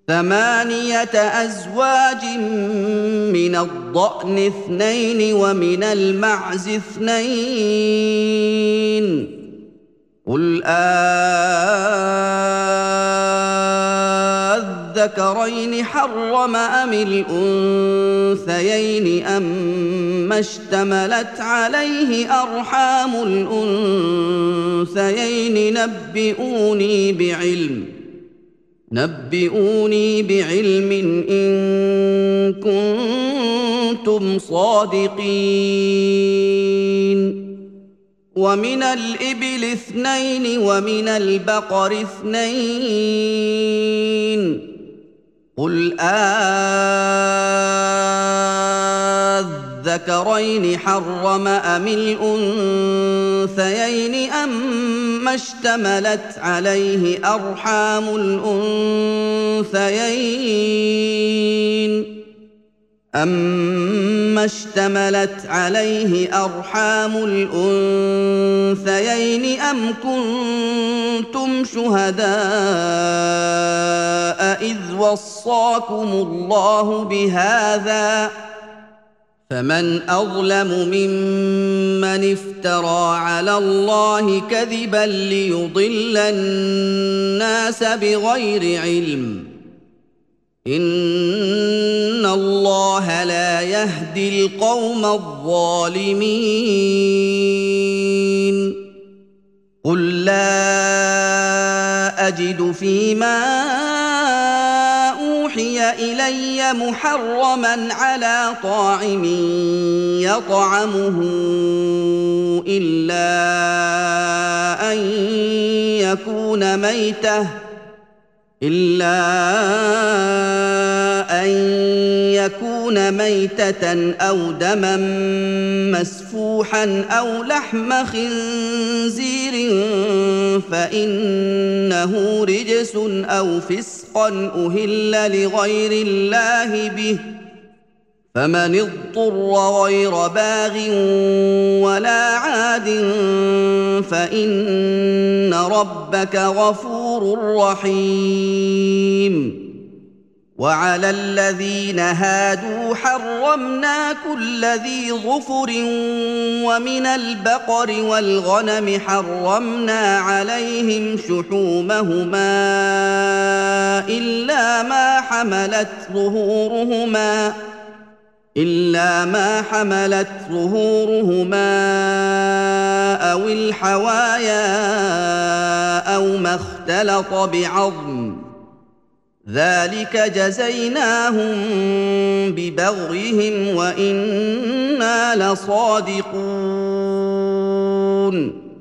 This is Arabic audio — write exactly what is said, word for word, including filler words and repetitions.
ثمانية أزواج من الضأن اثنين ومن المعز اثنين قل أذكرين حرم أم الأنثيين أما اشتملت عليه أرحام الأنثيين نبئوني بعلم نبئوني بعلم إن كنتم صادقين ومن الإبل اثنين ومن البقر اثنين قل أذكرين حرم أم الأنثيين أما اشتملت عليه أرحام الأنثيين أما اشتملت عليه أرحام الأنثيين أم كنتم شهداء إذ وصاكم الله بهذا فمن أظلم ممن افترى على الله كذبا ليضل الناس بغير علم إن الله لا يهدي القوم الظالمين قل لا أجد فيما أوحي إلي محرما على طاعم يطعمه إلا أن يكون ميتة إلا أن يكون ميتة أو دما مسفوحا أو لحم خنزير فإنه رجس أو فسقا أهل لغير الله به فمن اضطر غير باغ ولا عاد فإن ربك غفور رحيم وعلى الذين هادوا حرمنا كل ذي ظفر ومن البقر والغنم حرمنا عليهم شحومهما إلا ما حملت ظهورهما إلا ما حملت ظهورهما أو الحوايا أو ما اختلط بعظم ذلك جزيناهم ببغيهم وإنا لصادقون